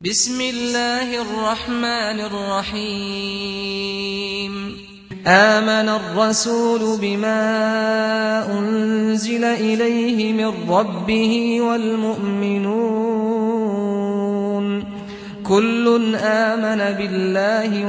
بسم الله الرحمن الرحيم آمن الرسول بما أنزل إليه من ربه والمؤمنون كل آمن بالله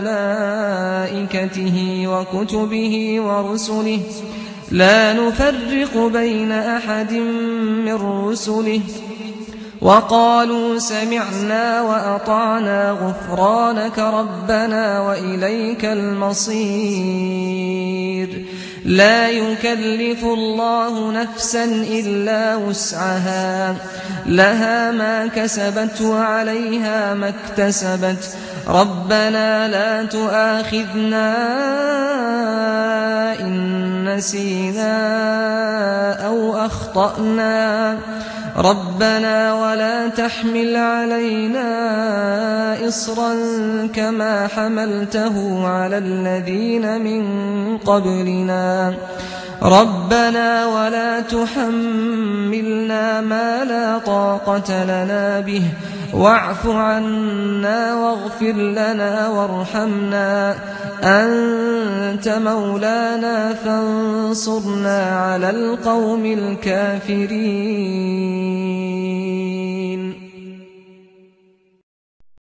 وملائكته وكتبه ورسله لا نفرق بين أحد من رسله وقالوا سمعنا وأطعنا غفرانك ربنا وإليك المصير لا يكلف الله نفسا إلا وسعها لها ما كسبت وعليها ما اكتسبت ربنا لا تؤاخذنا إن نسينا أو أخطأنا ربنا ولا تحمل علينا إصرا كما حملته على الذين من قبلنا ربنا ولا تحملنا ما لا طاقة لنا به واعف عنا واغفر لنا وارحمنا أنت مولانا فانصرنا على القوم الكافرين